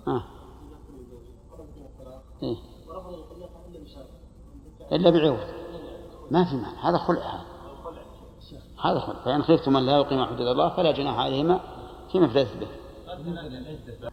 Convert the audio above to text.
إيه؟ إلا بعوض ما في معنى، هذا خلع، هذا خلع. فإن خفتم من لا يقيم حدود الله فلا جناح عليهما فيما افتدت به.